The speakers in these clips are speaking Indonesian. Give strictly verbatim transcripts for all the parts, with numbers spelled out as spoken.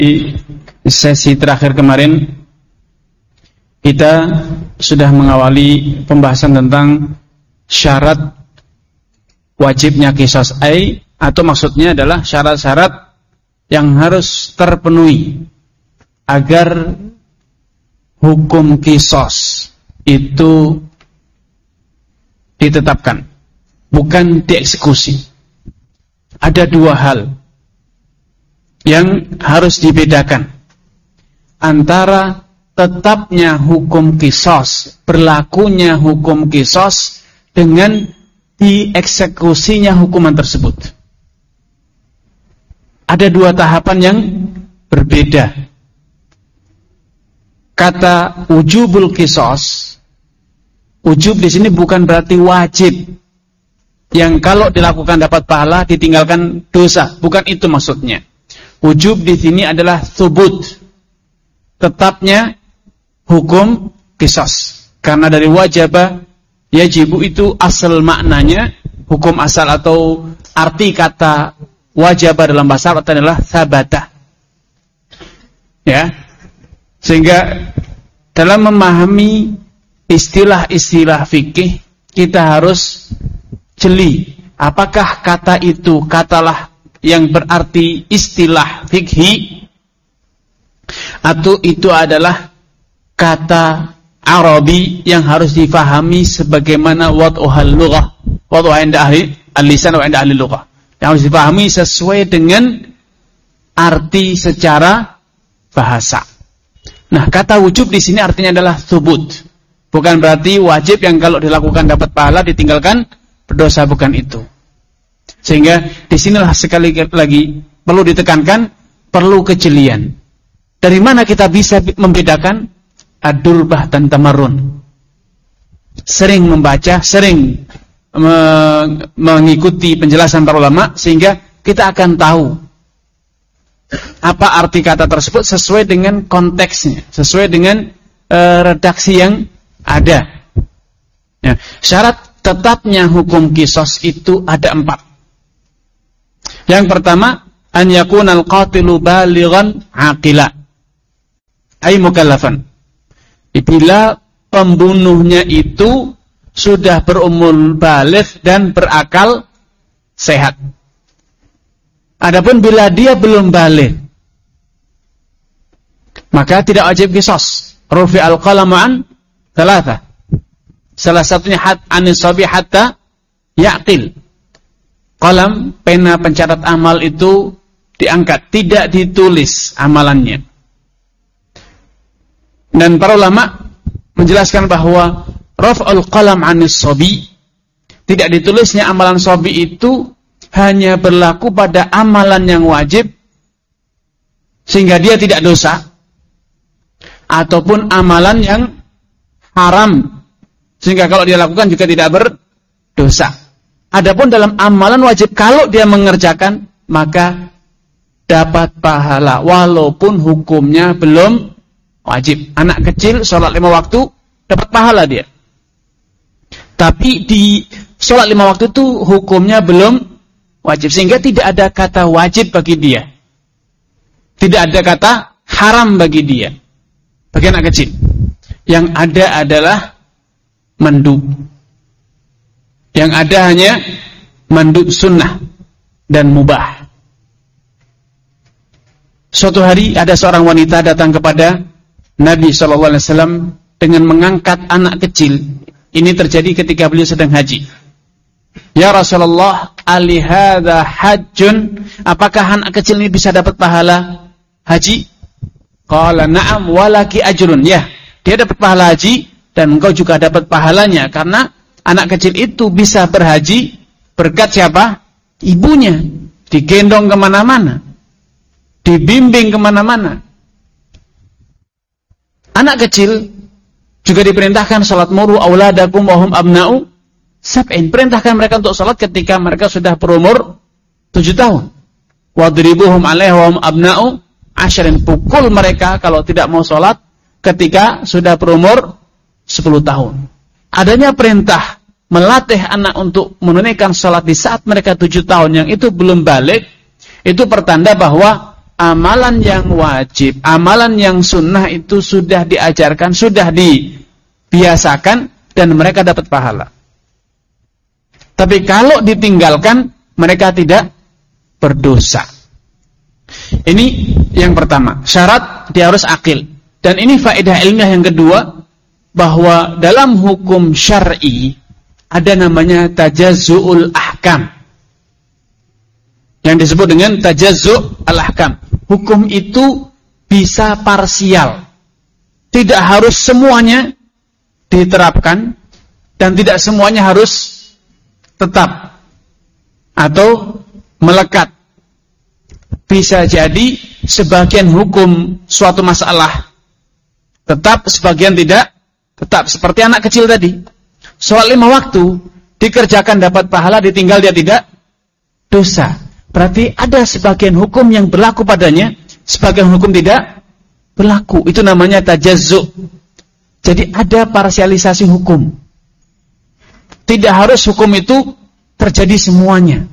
Di sesi terakhir kemarin kita sudah mengawali pembahasan tentang syarat wajibnya qisas ai, atau maksudnya adalah syarat-syarat yang harus terpenuhi agar hukum qisas itu ditetapkan, bukan dieksekusi. Ada dua hal yang harus dibedakan antara tetapnya hukum qisas, berlakunya hukum qisas, dengan dieksekusinya hukuman tersebut. Ada dua tahapan yang berbeda. Kata wujubul qisas, wujub di sini bukan berarti wajib, yang kalau dilakukan dapat pahala, ditinggalkan dosa. Bukan itu maksudnya. Wujub di sini adalah thubut, tetapnya hukum qisas. Karena dari wajaba yajibu itu asal maknanya, hukum asal atau arti kata wajaba dalam bahasa Arab adalah sabata. Ya. Sehingga dalam memahami istilah-istilah fikih kita harus jeli, apakah kata itu katalah yang berarti istilah fikhi, atau itu adalah kata Arabi yang harus difahami sebagaimana wad'uhal lughah, wad'uha inda ahli al-lisan wa inda ahli lughah, yang harus difahami sesuai dengan arti secara bahasa. Nah, kata wujub di sini artinya adalah thubut, bukan berarti wajib yang kalau dilakukan dapat pahala, ditinggalkan berdosa, bukan itu. Sehingga disinilah sekali lagi perlu ditekankan, perlu kejelian. Dari mana kita bisa membedakan ad-dulbah dan tamarrun? Sering membaca, sering me mengikuti penjelasan para ulama, sehingga kita akan tahu apa arti kata tersebut sesuai dengan konteksnya, sesuai dengan e, redaksi yang ada. Ya, syarat tetapnya hukum qisas itu ada empat. Yang pertama, an yakunal qatilu balighan aqila, ay mukallafan. Bila pembunuhnya itu sudah berumur baligh dan berakal sehat. Adapun bila dia belum baligh, maka tidak wajib qisas. Rufi al-qalamu an thalatha. Salah satunya hat anisabi hatta yaqil. Qalam, pena pencatat amal itu diangkat, tidak ditulis amalannya. Dan para ulama menjelaskan bahwa raf'ul qalam anis sabi, tidak ditulisnya amalan sabi itu hanya berlaku pada amalan yang wajib sehingga dia tidak dosa, ataupun amalan yang haram sehingga kalau dia lakukan juga tidak berdosa. Adapun dalam amalan wajib, kalau dia mengerjakan maka dapat pahala walaupun hukumnya belum wajib. Anak kecil sholat lima waktu dapat pahala dia. Tapi di sholat lima waktu itu hukumnya belum wajib, sehingga tidak ada kata wajib bagi dia. Tidak ada kata haram bagi dia. Bagi anak kecil. Yang ada adalah mandub. Yang ada hanya mandub sunnah dan mubah. Suatu hari ada seorang wanita datang kepada Nabi shallallahu alaihi wasallam dengan mengangkat anak kecil. Ini terjadi ketika beliau sedang haji. Ya Rasulullah, alihada hajjun, apakah anak kecil ini bisa dapat pahala haji? Qala na'am walaki ajrun. Ya, dia dapat pahala haji dan engkau juga dapat pahalanya, karena anak kecil itu bisa berhaji berkat siapa? Ibunya. Digendong kemana-mana, dibimbing kemana-mana. Anak kecil juga diperintahkan salat muru auladakum wa hum abna'u sab'in. Perintahkan mereka untuk salat ketika mereka sudah berumur tujuh tahun. Wadribuhum 'alaiha wa hum abna'u ashrin. Pukul mereka kalau tidak mau salat ketika sudah berumur sepuluh tahun. Adanya perintah melatih anak untuk menunaikan salat di saat mereka tujuh tahun yang itu belum balik, itu pertanda bahwa amalan yang wajib, amalan yang sunnah itu sudah diajarkan, sudah dibiasakan, dan mereka dapat pahala. Tapi kalau ditinggalkan, mereka tidak berdosa. Ini yang pertama, syarat dia harus akil. Dan ini faedah ilmiah yang kedua, bahwa dalam hukum syar'i ada namanya tajazzu'ul ahkam, yang disebut dengan tajazzu' al-ahkam. Hukum itu bisa parsial, tidak harus semuanya diterapkan, dan tidak semuanya harus tetap atau melekat. Bisa jadi sebagian hukum suatu masalah tetap, sebagian tidak tetap. Seperti anak kecil tadi, sholat lima waktu dikerjakan dapat pahala, ditinggal dia tidak dosa. Berarti ada sebagian hukum yang berlaku padanya, sebagian hukum tidak berlaku. Itu namanya tajazzu'. Jadi ada parsialisasi hukum. Tidak harus hukum itu terjadi semuanya.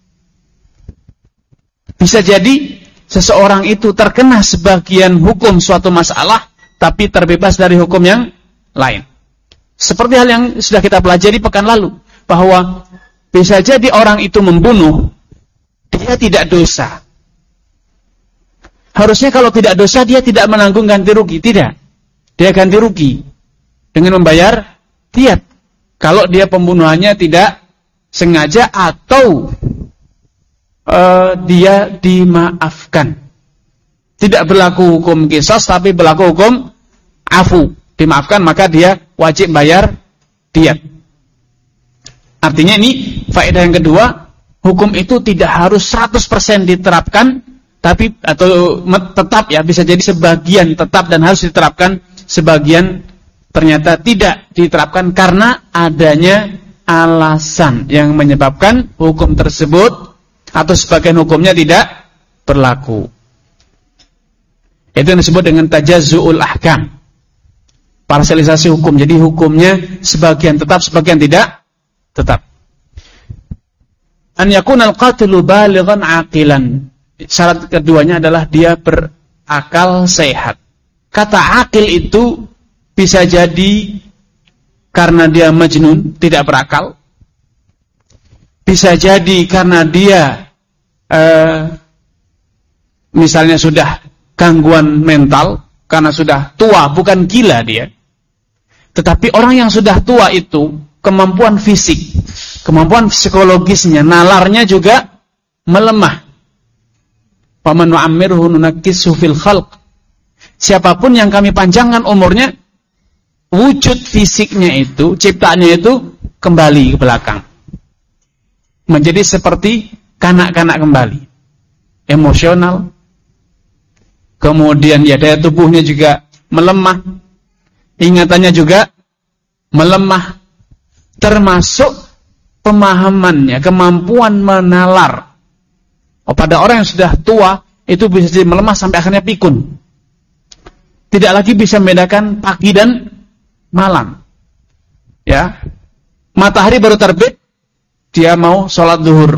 Bisa jadi seseorang itu terkena sebagian hukum suatu masalah, tapi terbebas dari hukum yang lain. Seperti hal yang sudah kita pelajari pekan lalu, bahwa bisa jadi orang itu membunuh, dia tidak dosa. Harusnya kalau tidak dosa, dia tidak menanggung ganti rugi. Tidak. Dia ganti rugi dengan membayar diat. Kalau dia pembunuhannya tidak sengaja atau uh, dia dimaafkan. Tidak berlaku hukum qisas, tapi berlaku hukum afu. Dimaafkan, maka dia wajib bayar diat. Artinya ini faedah yang kedua, hukum itu tidak harus seratus persen diterapkan, tapi atau tetap ya, bisa jadi sebagian tetap dan harus diterapkan, sebagian ternyata tidak diterapkan karena adanya alasan yang menyebabkan hukum tersebut atau sebagian hukumnya tidak berlaku. Itu yang disebut dengan tajazzu'ul ahkam, parsialisasi hukum. Jadi hukumnya sebagian tetap, sebagian tidak tetap. An yakunal qatilu balighan aqilan. Syarat keduanya adalah dia berakal sehat. Kata akil itu bisa jadi karena dia majnun, tidak berakal. Bisa jadi karena dia eh, misalnya sudah gangguan mental, karena sudah tua, bukan gila dia. Tetapi orang yang sudah tua itu kemampuan fisik, kemampuan psikologisnya, nalarnya juga melemah. Faman nu'ammirhu nunakkishu fil khalq. Siapapun yang kami panjangkan umurnya, wujud fisiknya itu, ciptaannya itu kembali ke belakang. Menjadi seperti kanak-kanak kembali. Emosional. Kemudian ya daya tubuhnya juga melemah. Ingatannya juga melemah. Termasuk pemahamannya, kemampuan menalar. Oh, pada orang yang sudah tua, itu bisa jadi melemah sampai akhirnya pikun. Tidak lagi bisa membedakan pagi dan malam. Ya, matahari baru terbit, dia mau sholat zuhur.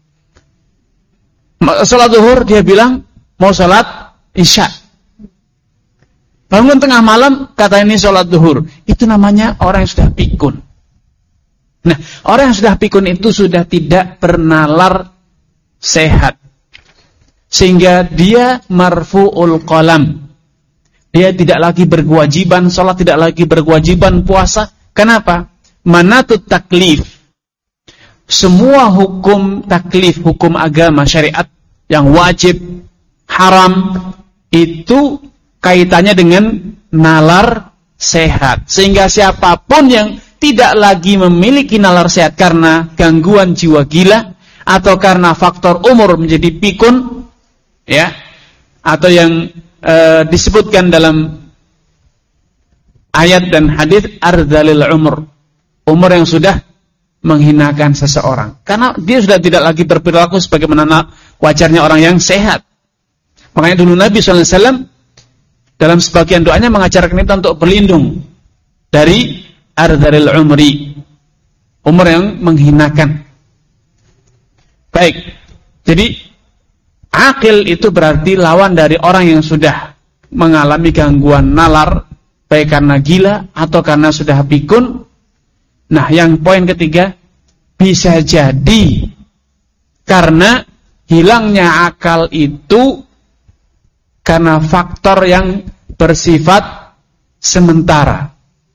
Sholat zuhur dia bilang mau sholat isya. Bangun tengah malam kata ini sholat zuhur. Itu namanya orang yang sudah pikun. Nah, orang yang sudah pikun itu sudah tidak bernalar sehat, sehingga dia marfu'ul qalam. Dia tidak lagi berkewajiban sholat, tidak lagi berkewajiban puasa. Kenapa? Manatut taklif. Semua hukum taklif, hukum agama, syariat yang wajib, haram, itu kaitannya dengan nalar sehat. Sehingga siapapun yang tidak lagi memiliki nalar sehat karena gangguan jiwa gila atau karena faktor umur menjadi pikun, ya, atau yang e, disebutkan dalam ayat dan hadis ardhalil umur, umur yang sudah menghinakan seseorang, karena dia sudah tidak lagi berperilaku sebagaimana wajarnya orang yang sehat. Makanya dulu Nabi shallallahu alaihi wasallam dalam sebagian doanya mengajarkan kita untuk berlindung dari ardhalil umri, umur yang menghinakan. Baik, jadi Akil itu berarti lawan dari orang yang sudah mengalami gangguan nalar, baik karena gila atau karena sudah pikun. Nah, yang poin ketiga, bisa jadi karena hilangnya akal itu karena faktor yang bersifat sementara.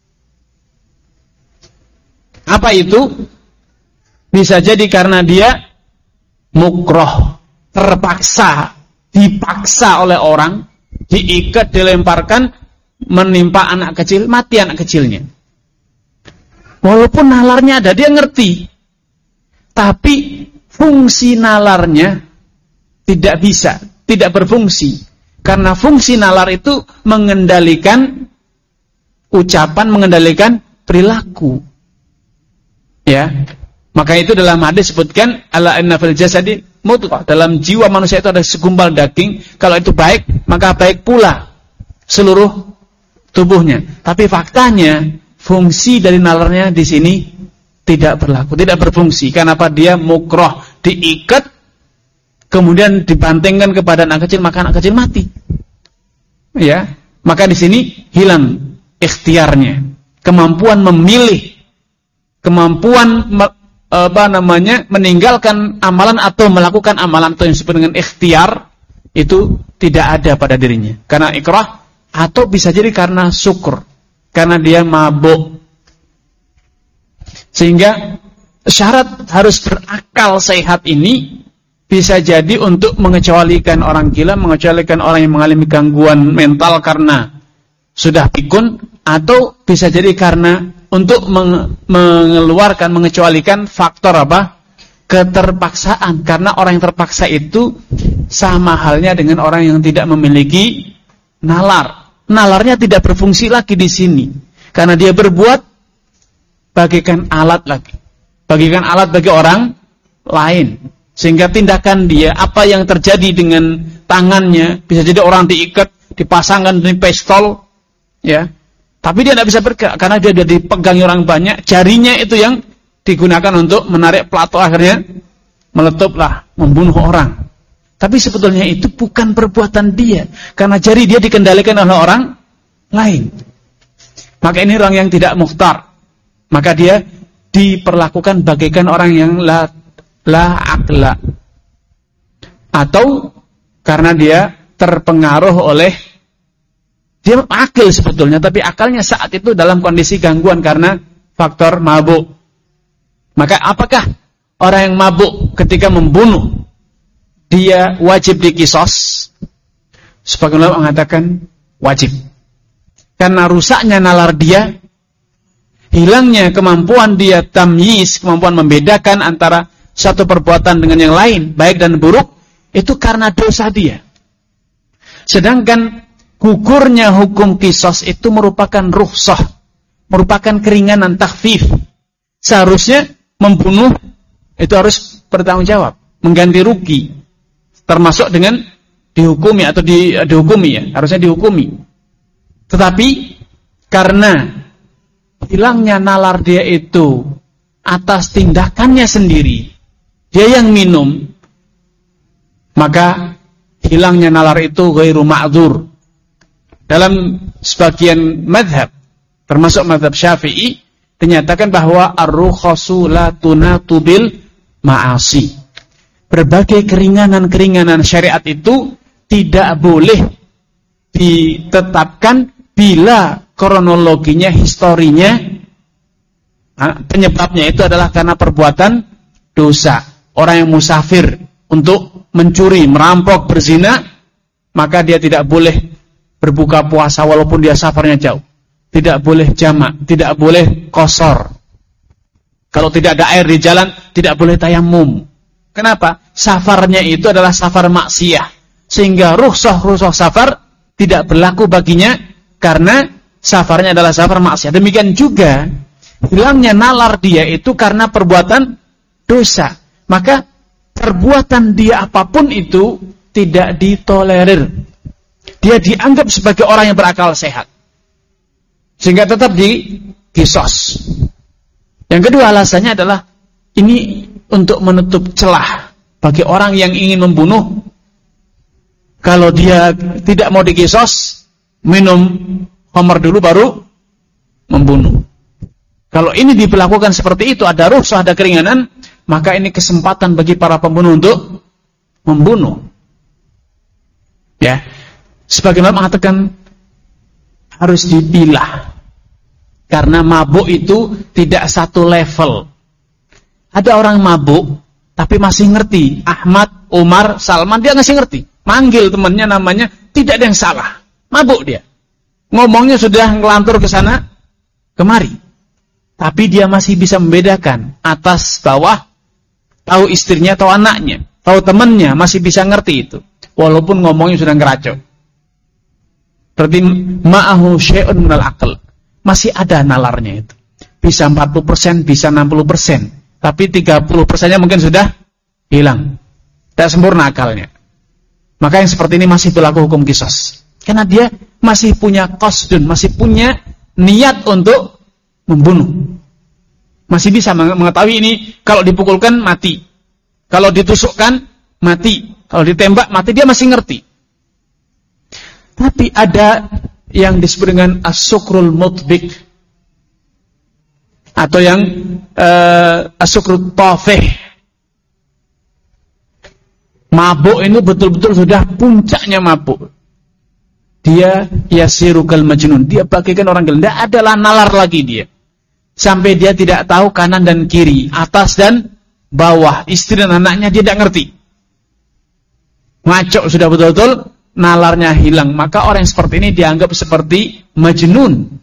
Apa itu? Bisa jadi karena dia mukroh, terpaksa, dipaksa oleh orang, diikat, dilemparkan, menimpa anak kecil, mati anak kecilnya. Walaupun nalarnya ada, dia ngerti. Tapi fungsi nalarnya tidak bisa, tidak berfungsi. Karena fungsi nalar itu mengendalikan ucapan, mengendalikan perilaku. Ya. Maka itu dalam hadis sebutkan ala inna fil jasadi mudghah, dalam jiwa manusia itu ada segumpal daging, kalau itu baik maka baik pula seluruh tubuhnya. Tapi faktanya fungsi dari nalarnya di sini tidak berlaku, tidak berfungsi. Kenapa? Dia mukroh, diikat, kemudian dibantengkan kepada anak kecil, maka anak kecil mati. Ya, maka di sini hilang ikhtiarnya, kemampuan memilih, kemampuan apa namanya meninggalkan amalan atau melakukan amalan atau yang disebut dengan ikhtiar itu tidak ada pada dirinya karena ikrah, atau bisa jadi karena syukur, karena dia mabuk. Sehingga syarat harus berakal sehat ini bisa jadi untuk mengecualikan orang gila, mengecualikan orang yang mengalami gangguan mental karena sudah pikun, atau bisa jadi karena untuk mengeluarkan, mengecualikan faktor apa? Keterpaksaan. Karena orang yang terpaksa itu sama halnya dengan orang yang tidak memiliki nalar. Nalarnya tidak berfungsi lagi di sini. Karena dia berbuat bagaikan alat lagi. Bagaikan alat bagi orang lain. Sehingga tindakan dia, apa yang terjadi dengan tangannya, bisa jadi orang diikat, dipasangkan di pistol, ya. Tapi dia tidak bisa bergerak karena dia sudah dipegangi orang banyak. Jarinya itu yang digunakan untuk menarik pelato, akhirnya meletuplah, membunuh orang. Tapi sebetulnya itu bukan perbuatan dia, karena jari dia dikendalikan oleh orang lain. Maka ini orang yang tidak mukhtar. Maka dia diperlakukan bagaikan orang yang la, la akla. Atau karena dia terpengaruh oleh, dia akil sebetulnya, tapi akalnya saat itu dalam kondisi gangguan karena faktor mabuk. Maka apakah orang yang mabuk ketika membunuh dia wajib dikisos? Sebagian ulama mengatakan wajib. Karena rusaknya nalar dia, hilangnya kemampuan dia tamyiz, kemampuan membedakan antara satu perbuatan dengan yang lain, baik dan buruk, itu karena dosa dia. Sedangkan gugurnya hukum kisos itu merupakan rukhsah, merupakan keringanan, takhfif. Seharusnya membunuh itu harus bertanggung jawab, mengganti rugi, termasuk dengan dihukumi atau di, dihukumi ya, harusnya dihukumi. Tetapi karena hilangnya nalar dia itu atas tindakannya sendiri, dia yang minum, maka hilangnya nalar itu ghairu ma'dzur. Dalam sebagian madhab, termasuk madhab Syafi'i, dinyatakan bahwa ar-rukhasu la tunatu bil ma'asi. Berbagai keringanan-keringanan syariat itu tidak boleh ditetapkan bila kronologinya, historinya, penyebabnya itu adalah karena perbuatan dosa. Orang yang musafir untuk mencuri, merampok, berzina, maka dia tidak boleh berbuka puasa walaupun dia safarnya jauh. Tidak boleh jamak, tidak boleh qashar. Kalau tidak ada air di jalan, tidak boleh tayamum. Kenapa? Safarnya itu adalah safar maksiyah. Sehingga rukhsah-rukhsah safar tidak berlaku baginya karena safarnya adalah safar maksiyah. Demikian juga hilangnya nalar dia itu karena perbuatan dosa. Maka perbuatan dia apapun itu tidak ditolerir. Dia dianggap sebagai orang yang berakal sehat, sehingga tetap dikisos. Yang kedua alasannya adalah ini untuk menutup celah bagi orang yang ingin membunuh Kalau dia tidak mau dikisos, minum khamar dulu baru membunuh. Kalau ini diperlakukan seperti itu, ada rukhsah, ada keringanan, maka ini kesempatan bagi para pembunuh untuk membunuh. Ya, sebagaimana mengatakan harus dipilah, karena mabuk itu tidak satu level. Ada orang mabuk tapi masih ngerti, Ahmad, Umar, Salman, dia masih ngerti. Manggil temannya namanya, tidak ada yang salah. Mabuk dia. Ngomongnya sudah ngelantur ke sana kemari. Tapi dia masih bisa membedakan atas bawah, tahu istrinya, tahu anaknya, tahu temannya, masih bisa ngerti itu. Walaupun ngomongnya sudah ngeracau. Berarti ma'ahu syai'un minal aql. Masih ada nalarnya itu. Bisa empat puluh persen, bisa enam puluh persen. Tapi tiga puluh persennya mungkin sudah hilang. Tidak sempurna akalnya. Maka yang seperti ini masih berlaku hukum qisas. Karena dia masih punya qasdun, masih punya niat untuk membunuh. Masih bisa mengetahui ini, kalau dipukulkan mati, kalau ditusukkan mati, kalau ditembak mati, dia masih ngerti. Tapi ada yang disebut dengan as-sukrul mutbik, atau yang uh, as-sukrul tafih. Mabuk ini betul-betul sudah puncaknya mabuk. Dia yasiru kal majnun, dia bagaikan orang gila, tidak adalah nalar lagi dia. Sampai dia tidak tahu kanan dan kiri, atas dan bawah, istri dan anaknya dia tidak ngerti. Ngaco sudah betul-betul, nalarnya hilang. Maka orang yang seperti ini dianggap seperti majnun.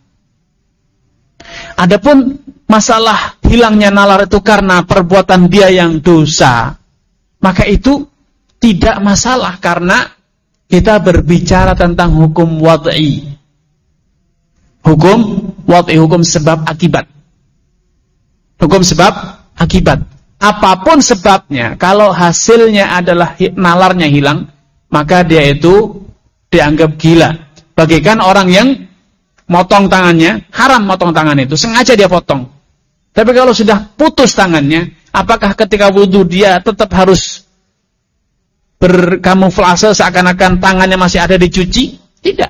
Adapun masalah hilangnya nalar itu karena perbuatan dia yang dosa, maka itu tidak masalah, karena kita berbicara tentang hukum wad'i. Hukum wad'i, hukum sebab akibat. Hukum sebab akibat. Apapun sebabnya, kalau hasilnya adalah nalarnya hilang, maka dia itu dianggap gila. Bagaikan orang yang motong tangannya, haram motong tangan itu, sengaja dia potong. Tapi kalau sudah putus tangannya, apakah ketika wudhu dia tetap harus berkamuflase seakan-akan tangannya masih ada dicuci? Tidak.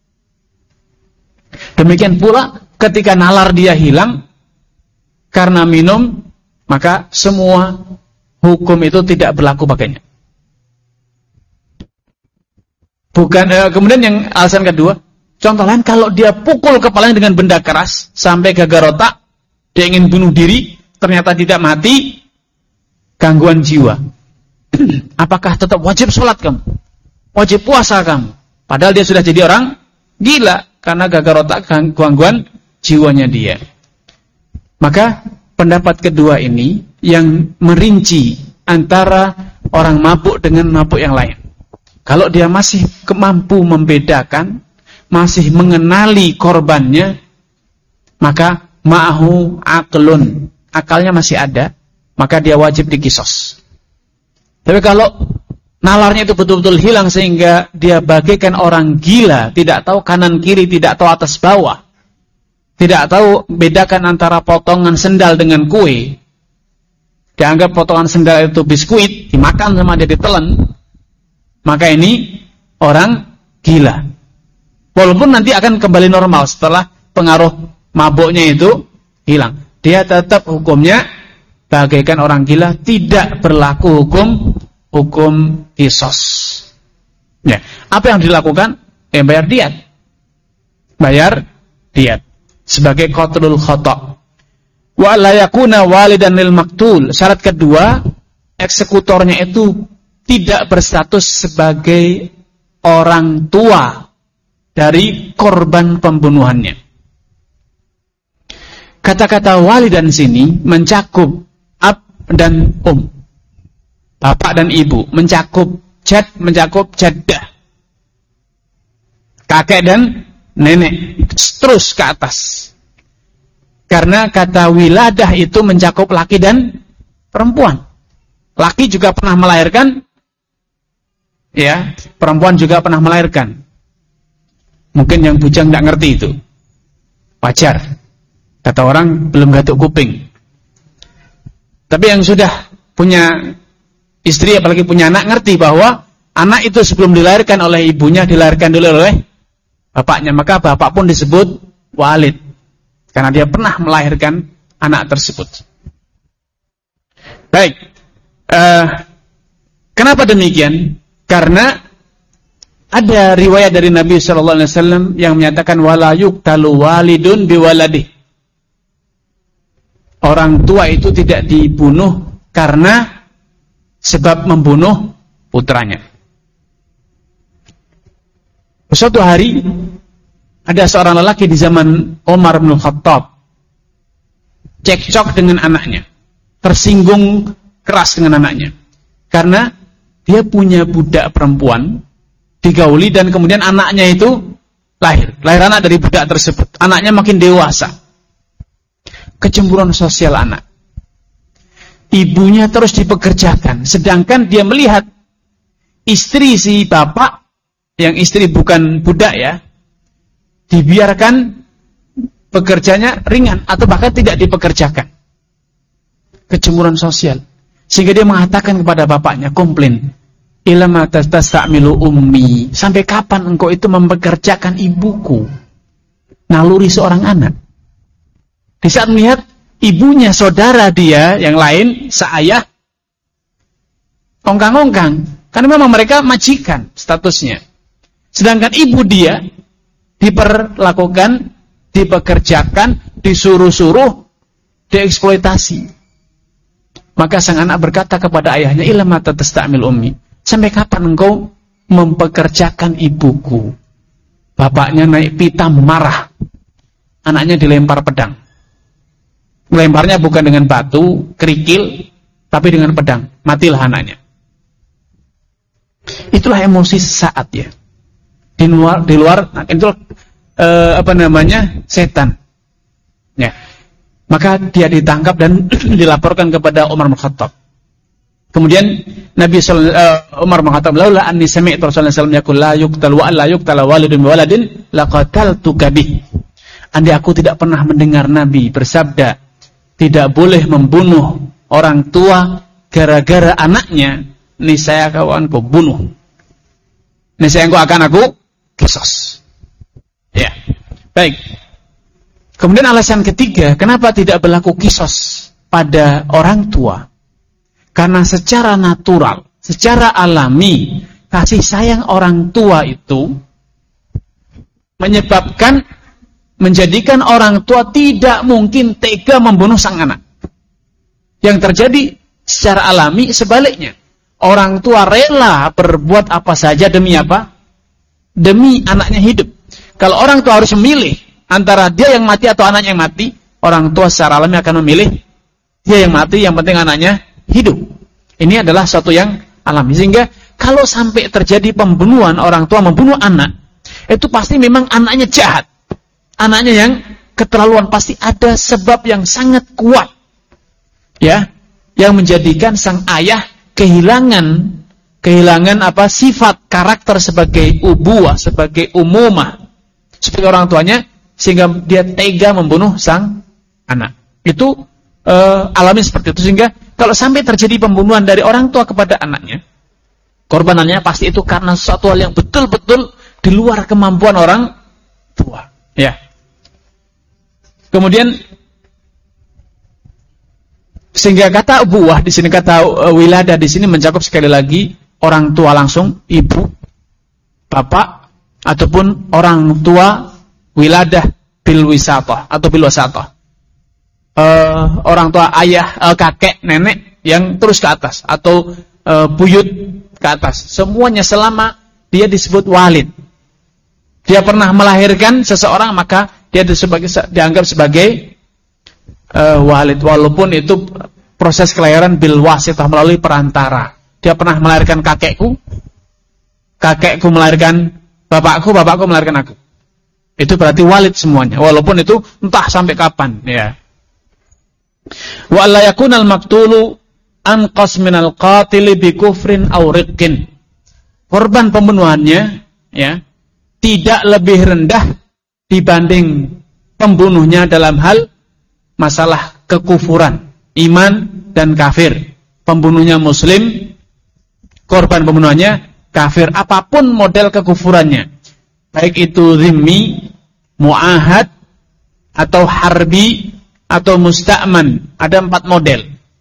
Demikian pula ketika nalar dia hilang karena minum, maka semua hukum itu tidak berlaku baginya. Bukan eh, kemudian yang alasan kedua, contoh lain, kalau dia pukul kepalanya dengan benda keras sampai gagal otak, dia ingin bunuh diri, ternyata tidak mati, gangguan jiwa. Apakah tetap wajib sholat kamu? Wajib puasa kamu? Padahal dia sudah jadi orang gila karena gagal otak, gangguan jiwanya dia. Maka pendapat kedua ini yang merinci antara orang mabuk dengan mabuk yang lain. Kalau dia masih mampu membedakan, masih mengenali korbannya, maka ma'ahu aqlun, akalnya masih ada, maka dia wajib dikisos. Tapi kalau nalarnya itu betul-betul hilang sehingga dia bagaikan orang gila, tidak tahu kanan kiri, tidak tahu atas bawah, tidak tahu bedakan antara potongan sendal dengan kue, dianggap potongan sendal itu biskuit, dimakan sama dia ditelan, maka ini orang gila. Walaupun nanti akan kembali normal setelah pengaruh mabuknya itu hilang, dia tetap hukumnya bagaikan orang gila, tidak berlaku hukum hukum qisas. Ya, apa yang dilakukan? Eh, bayar diat. Bayar diat sebagai qatlul khata'. Wa la yakuna walidan lil maqtul. Syarat kedua, eksekutornya itu tidak berstatus sebagai orang tua dari korban pembunuhannya. Kata-kata walidan sini mencakup ab dan um, bapak dan ibu, mencakup jad, mencakup jaddah, kakek dan nenek, terus ke atas. Karena kata wiladah itu mencakup laki dan perempuan. Laki juga pernah melahirkan, ya, perempuan juga pernah melahirkan. Mungkin yang bujang tidak ngerti itu, wajar. Kata orang belum gatuk kuping. Tapi yang sudah punya istri, apalagi punya anak, ngerti bahwa anak itu sebelum dilahirkan oleh ibunya, dilahirkan dulu oleh bapaknya, maka bapak pun disebut walid karena dia pernah melahirkan anak tersebut. Baik, uh, kenapa demikian? Karena ada riwayat dari Nabi shallallahu alaihi wasallam yang menyatakan wala yuqtalu walidun biwaladih. Orang tua itu tidak dibunuh karena sebab membunuh putranya. Suatu hari ada seorang lelaki di zaman Umar bin Khattab cekcok dengan anaknya, tersinggung keras dengan anaknya karena dia punya budak perempuan digauli dan kemudian anaknya itu lahir, lahir anak dari budak tersebut. Anaknya makin dewasa. Kecemburuan sosial anak. Ibunya terus dipekerjakan, sedangkan dia melihat istri si bapak, yang istri bukan budak ya, dibiarkan pekerjanya ringan atau bahkan tidak dipekerjakan. Kecemburuan sosial. Sehingga dia mengatakan kepada bapaknya, komplain, ilama tastamilu ummi, sampai kapan engkau itu mempekerjakan ibuku? Naluri seorang anak. Di saat melihat ibunya, saudara dia yang lain, seayah, ongkang-ongkang, karena memang mereka majikan statusnya. Sedangkan ibu dia diperlakukan, dipekerjakan, disuruh-suruh, dieksploitasi. Maka sang anak berkata kepada ayahnya, ilama tastamil ummi, sampai kapan engkau mempekerjakan ibuku? Bapaknya naik pitam marah. Anaknya dilempar pedang. Melemparnya bukan dengan batu, kerikil, tapi dengan pedang. Matilah anaknya. Itulah emosi sesaat ya. Di luar, di luar itu eh, apa namanya, setan. Ya. Maka dia ditangkap dan dilaporkan kepada Umar bin Khattab. Kemudian Nabi uh, Umar mengatakan, laula anni sami'tu Rasulullah sallallahu alaihi wasallam yaqul la yuqtal wa la yuqtala walidun bi waladin laqataltuka bih. Andai aku tidak pernah mendengar Nabi bersabda, tidak boleh membunuh orang tua gara-gara anaknya, niscaya kau akan kau bunuh. Niscaya kau akan aku kisos. Ya. Baik. Kemudian alasan ketiga, kenapa tidak berlaku kisos pada orang tua? Karena secara natural, secara alami, kasih sayang orang tua itu menyebabkan, menjadikan orang tua tidak mungkin tega membunuh sang anak. Yang terjadi secara alami sebaliknya. Orang tua rela berbuat apa saja demi apa? Demi anaknya hidup. Kalau orang tua harus memilih antara dia yang mati atau anaknya yang mati, orang tua secara alami akan memilih dia yang mati, yang penting anaknya hidup. Ini adalah suatu yang alami. Sehingga kalau sampai terjadi pembunuhan, orang tua membunuh anak, itu pasti memang anaknya jahat. Anaknya yang keterlaluan, pasti ada sebab yang sangat kuat. Ya, yang menjadikan sang ayah kehilangan kehilangan apa? Sifat karakter sebagai ubuah, sebagai umumah, sebagai orang tuanya, sehingga dia tega membunuh sang anak. Itu uh, alami seperti itu. Sehingga kalau sampai terjadi pembunuhan dari orang tua kepada anaknya, korbanannya pasti itu karena suatu hal yang betul-betul di luar kemampuan orang tua. Ya. Kemudian sehingga kata ubuah di sini, kata uh, wiladah di sini mencakup sekali lagi orang tua langsung, ibu, bapak, ataupun orang tua wiladah bil wisatah atau bil wasatah. Uh, orang tua ayah, uh, kakek, nenek yang terus ke atas, atau uh, buyut ke atas. Semuanya selama dia disebut walid. Dia pernah melahirkan seseorang, maka dia sebagai, dianggap sebagai uh, walid. Walaupun itu proses kelahiran bil wasitah, melalui perantara. Dia pernah melahirkan kakekku, kakekku melahirkan bapakku, bapakku melahirkan aku. Itu berarti walid semuanya. Walaupun itu entah sampai kapan. Ya. Wa alla yakunal maqtulu anqas minal qatili bi kufrin aw riqqin. Korban pembunuhannya ya tidak lebih rendah dibanding pembunuhnya dalam hal masalah kekufuran, iman dan kafir. Pembunuhnya muslim, korban pembunuhannya kafir apapun model kekufurannya. Baik itu zimmi, mu'ahad, atau harbi, atau musta'man. Ada empat model.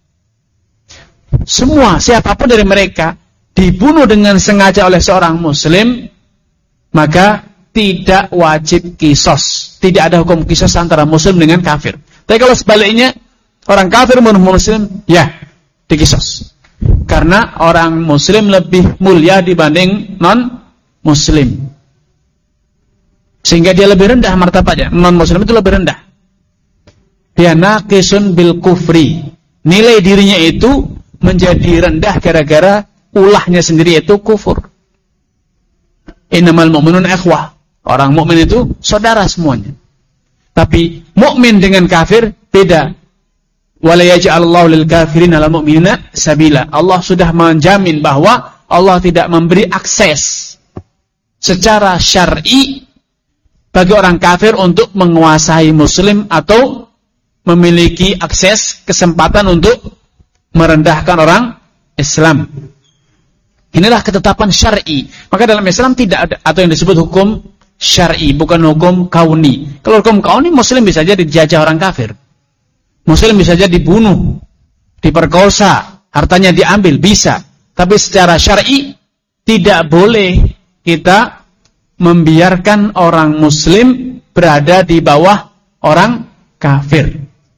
Semua, siapapun dari mereka dibunuh dengan sengaja oleh seorang muslim, maka tidak wajib kisos. Tidak ada hukum kisos antara muslim dengan kafir. Tapi kalau sebaliknya, orang kafir membunuh muslim, ya, dikisos. Karena orang muslim lebih mulia dibanding non-muslim. Sehingga dia lebih rendah martabatnya. Non-muslim itu lebih rendah. Dia naqisun bil kufri. Nilai dirinya itu menjadi rendah gara-gara ulahnya sendiri itu kufur. Innamal mu'minun ikhwah. Orang mukmin itu saudara semuanya. Tapi mukmin dengan kafir beda. Wala yaj'alallahu lil kafirin 'alal mu'minina sabila. Allah sudah menjamin bahwa Allah tidak memberi akses secara syar'i bagi orang kafir untuk menguasai muslim atau memiliki akses kesempatan untuk merendahkan orang Islam. Inilah ketetapan syar'i. Maka dalam Islam tidak ada atau yang disebut hukum syar'i, bukan hukum kauni. Kalau hukum kauni, muslim bisa saja dijajah orang kafir. Muslim bisa saja dibunuh, diperkosa, hartanya diambil, bisa. Tapi secara syar'i tidak boleh kita membiarkan orang muslim berada di bawah orang kafir.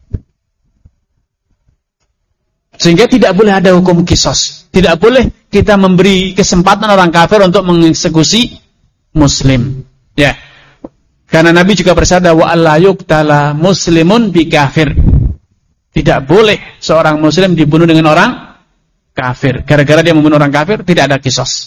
Sehingga tidak boleh ada hukum kisos. Tidak boleh kita memberi kesempatan orang kafir untuk mengeksekusi muslim. Ya. Karena Nabi juga bersabda, wa alla yuqtala muslimun bi kafir. Tidak boleh seorang muslim dibunuh dengan orang kafir. Gara-gara dia membunuh orang kafir, tidak ada kisos.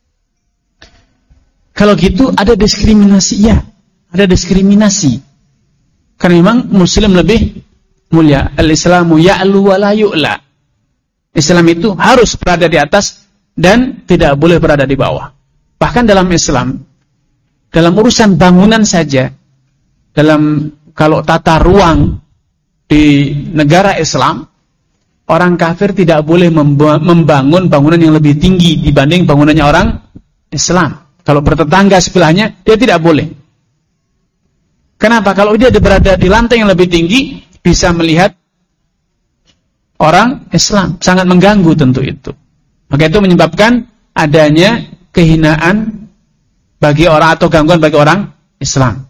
Kalau gitu ada diskriminasi, ya, ada diskriminasi. Karena memang muslim lebih mulia. Al-Islamu ya'lu wa la yu'la. Islam itu harus berada di atas dan tidak boleh berada di bawah. Bahkan dalam Islam, dalam urusan bangunan saja, dalam kalau tata ruang di negara Islam, orang kafir tidak boleh membangun bangunan yang lebih tinggi dibanding bangunannya orang Islam. Kalau bertetangga sebelahnya, dia tidak boleh. Kenapa? Kalau dia berada di lantai yang lebih tinggi, bisa melihat orang Islam. Sangat mengganggu tentu itu. Maka itu menyebabkan adanya kehinaan bagi orang atau gangguan bagi orang Islam.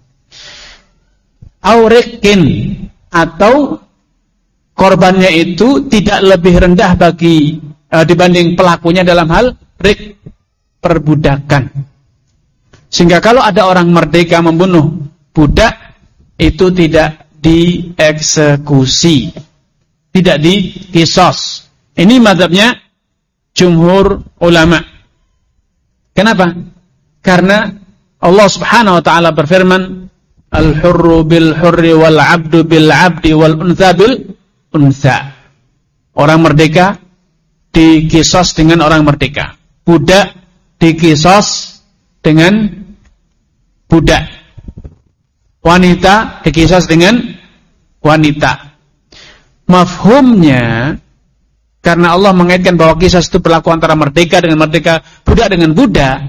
Aurikin, atau korbannya itu tidak lebih rendah bagi uh, dibanding pelakunya dalam hal rik, perbudakan. Sehingga kalau ada orang merdeka membunuh budak, itu tidak dieksekusi, tidak dikisos. Ini mazhabnya jumhur ulama. Kenapa? Karena Allah Subhanahu wa taala berfirman, al-hurru bil hurri wal 'abdu bil 'abdi wal untha bil untha. Orang merdeka dikisos dengan orang merdeka. Budak dikisos dengan budak. Wanita dikisos dengan wanita. Mafhumnya, karena Allah mengaitkan bahwa kisah itu berlaku antara merdeka dengan merdeka, budak dengan budak,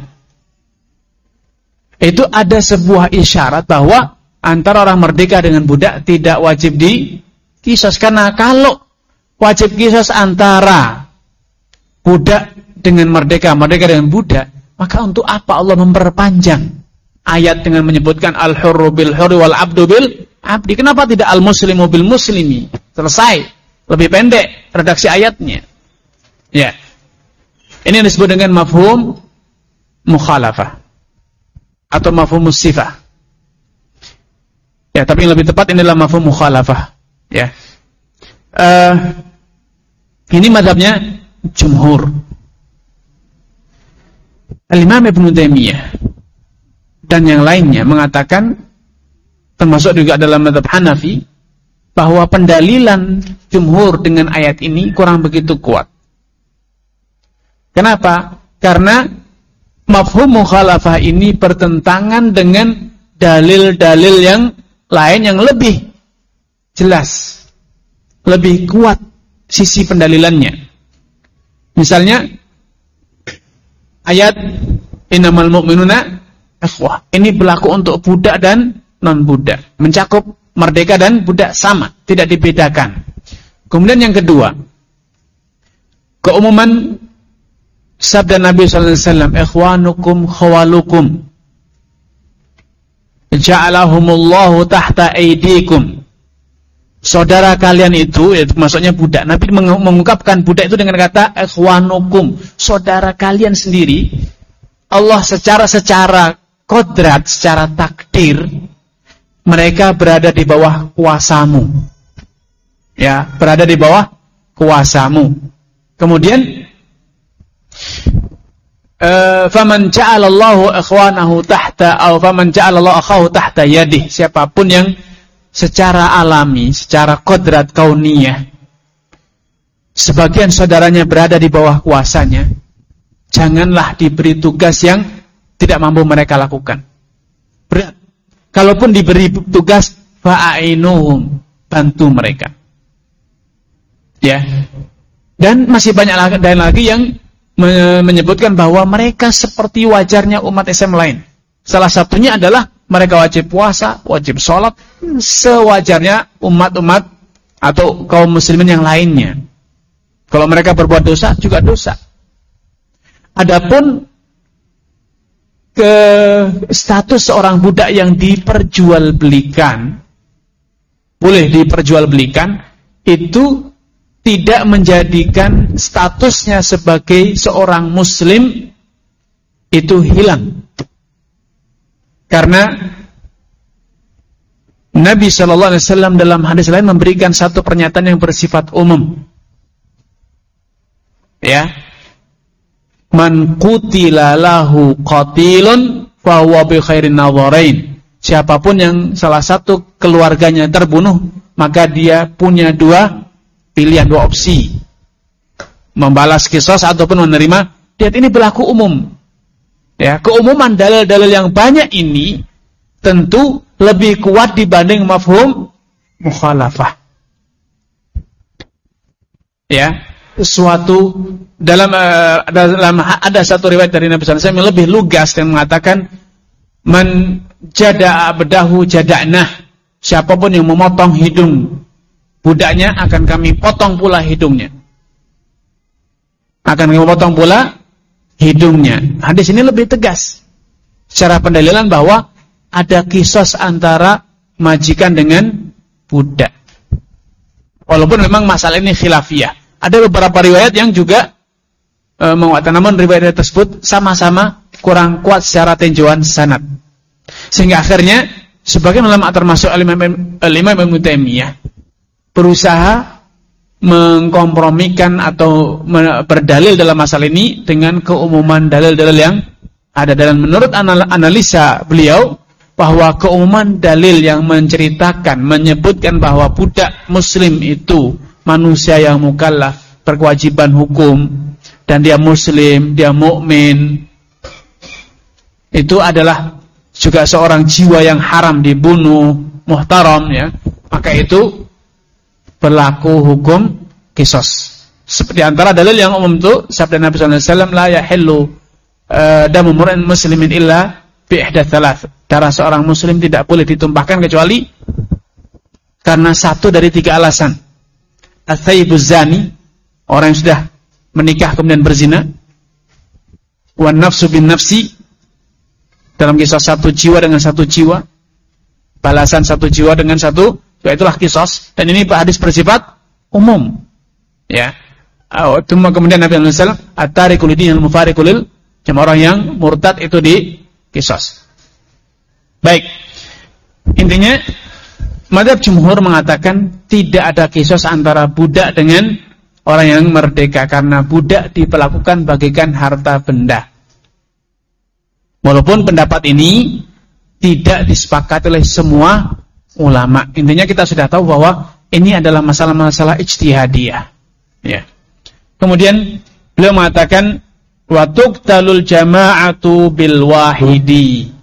itu ada sebuah isyarat bahwa antara orang merdeka dengan budak tidak wajib dikisos. Karena kalau wajib kisos antara budak dengan merdeka, merdeka dengan budak, maka untuk apa Allah memperpanjang ayat dengan menyebutkan al-hurru bil hurri wal 'abdu bil 'abdi? Kenapa tidak al-muslimu bil muslimi? Selesai. Lebih pendek redaksi ayatnya. Ya. Ini yang disebut dengan mafhum mukhalafah atau mafhum sifah. Ya, tapi yang lebih tepat ini adalah mafhum mukhalafah. Ya. Uh, ini mazhabnya jumhur. Al-Imam Ibnu Taimiyah dan yang lainnya mengatakan, termasuk juga dalam mazhab Hanafi, bahwa pendalilan jumhur dengan ayat ini kurang begitu kuat. Kenapa? Karena mafhum mukhalafah ini bertentangan dengan dalil-dalil yang lain yang lebih jelas, lebih kuat sisi pendalilannya. Misalnya ayat innamal mu'minuna ikhwah. Ini berlaku untuk budak dan non-budak. Mencakup merdeka dan budak sama, tidak dibedakan. Kemudian yang kedua, keumuman sabda Nabi sallallahu alaihi wasallam, ikhwanukum khawalukum ja'alahumullahu tahta aydikum. Saudara kalian itu, itu maksudnya budak. Nabi mengungkapkan budak itu dengan kata ikhwanukum, saudara kalian sendiri. Allah secara secara kodrat, secara takdir, mereka berada di bawah kuasamu. Ya, berada di bawah kuasamu. Kemudian Uh, faman ja'alallahu ikhwanahu tahta atau faman ja'alallahu akhahu tahta yadih, siapapun yang secara alami, secara kodrat kauniyah sebagian saudaranya berada di bawah kuasanya, janganlah diberi tugas yang tidak mampu mereka lakukan. Berat. Kalaupun diberi tugas, fa'ainuhum, bantu mereka. Ya. Dan masih banyak lagi, dan lagi yang menyebutkan bahwa mereka seperti wajarnya umat Islam lain. Salah satunya adalah mereka wajib puasa, wajib sholat, sewajarnya umat-umat atau kaum muslimin yang lainnya. Kalau mereka berbuat dosa, juga dosa. Adapun ke status seorang budak yang diperjualbelikan, boleh diperjualbelikan, itu tidak menjadikan statusnya sebagai seorang muslim itu hilang. Karena Nabi shallallahu alaihi wasallam dalam hadis lain memberikan satu pernyataan yang bersifat umum. Ya. Man qutila lahu qatilun fa huwa bi khairin nadharain. Siapapun yang salah satu keluarganya terbunuh, maka dia punya dua pilihan, dua opsi, membalas qisas ataupun menerima diat. Ini berlaku umum. Ya, keumuman dalil-dalil yang banyak ini tentu lebih kuat dibanding mafhum mukhalafah. Ya, suatu dalam uh, dalam ada satu riwayat dari Nabi sallallahu alaihi wasallam yang lebih lugas yang mengatakan man jada'a bedahu jada'nah, siapapun yang memotong hidung budaknya akan kami potong pula hidungnya. Akan kami potong pula hidungnya. Hadis ini lebih tegas secara pendalilan bahwa ada qisas antara majikan dengan budak. Walaupun memang masalah ini khilafiyah. Ada beberapa riwayat yang juga e, menguatkan, namun riwayat tersebut sama-sama kurang kuat secara tinjauan sanad. Sehingga akhirnya sebagian ulama termasuk Imam Ibnu Taimiyah berusaha mengkompromikan atau berdalil dalam masalah ini dengan keumuman dalil-dalil yang ada. Dan menurut analisa beliau, bahwa keumuman dalil yang menceritakan, menyebutkan bahwa budak muslim itu manusia yang mukallaf, berkewajiban hukum, dan dia muslim, dia mukmin, itu adalah juga seorang jiwa yang haram dibunuh, muhtaram, ya, maka itu berlaku hukum qisas. Seperti antara dalil yang umum itu sabda Nabi sallallahu alaihi wasallam, la yahillu uh, damu mur'in muslimin illa bi ihda thalath. Darah seorang muslim tidak boleh ditumpahkan kecuali karena satu dari tiga alasan. Ats-tsayyibuz zani, orang yang sudah menikah kemudian berzina. Wan nafsu bin nafsi, dalam kisah satu jiwa dengan satu jiwa, balasan satu jiwa dengan satu, itulah qisas. Dan ini hadis bersifat umum, ya. Kemudian Nabi sallallahu alaihi wasallam, at-tariqu lidinil mufariqu lil jamaah, orang yang murtad itu di qisas. Baik, intinya mazhab jumhur mengatakan tidak ada qisas antara budak dengan orang yang merdeka, karena budak diperlakukan bagaikan harta benda. Walaupun pendapat ini tidak disepakati oleh semua ulama. Intinya kita sudah tahu bahwa ini adalah masalah-masalah ijtihadiyah. Ya. Kemudian beliau mengatakan wa tuqtalul jama'atu bil wahidi.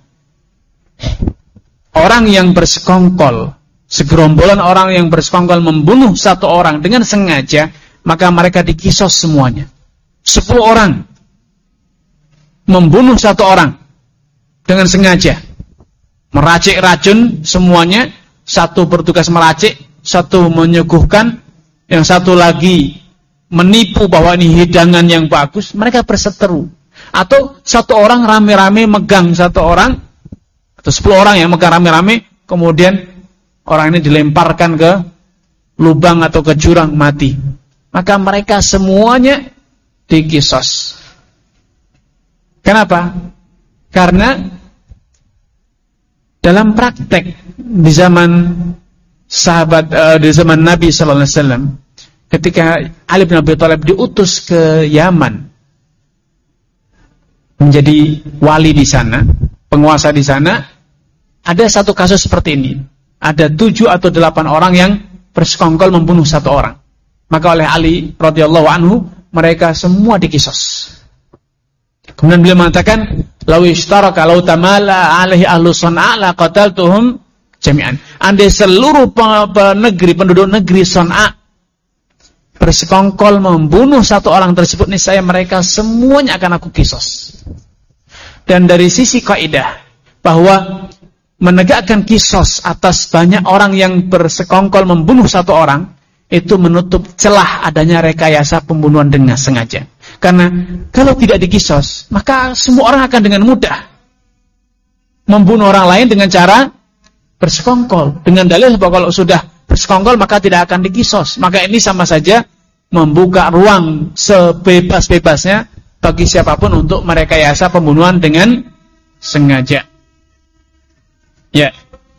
Orang yang bersekongkol, segerombolan orang yang bersekongkol membunuh satu orang dengan sengaja, maka mereka dikisos semuanya. Sepuluh orang membunuh satu orang dengan sengaja, meracik racun semuanya, satu bertugas meracik, satu menyuguhkan, yang satu lagi menipu bahwa ini hidangan yang bagus, mereka berseteru. Atau satu orang rame-rame megang satu orang, atau sepuluh orang yang megang rame-rame, kemudian orang ini dilemparkan ke lubang atau ke jurang mati. Maka mereka semuanya dikisos. Kenapa? Karena dalam praktek di zaman sahabat uh, di zaman Nabi sallallahu alaihi wasallam, ketika Ali bin Abi Thalib diutus ke Yaman menjadi wali di sana, penguasa di sana, ada satu kasus seperti ini. Ada tujuh atau delapan orang yang bersekongkol membunuh satu orang. Maka oleh Ali radhiyallahu anhu, mereka semua dikisos. Kemudian beliau mengatakan, "Law ishtaraka law tamala alaihi ahlu San'a la qataltuhum jami'an." Andai seluruh negeri penduduk negeri San'a bersekongkol membunuh satu orang tersebut, niscaya mereka semuanya akan aku kisos. Dan dari sisi kaidah bahwa menegakkan kisos atas banyak orang yang bersekongkol membunuh satu orang, itu menutup celah adanya rekayasa pembunuhan dengan sengaja. Karena kalau tidak dikisos, maka semua orang akan dengan mudah membunuh orang lain dengan cara bersekongkol, dengan dalil bahwa kalau sudah bersekongkol maka tidak akan dikisos. Maka ini sama saja membuka ruang sebebas-bebasnya bagi siapapun untuk merekayasa pembunuhan dengan sengaja. Ya.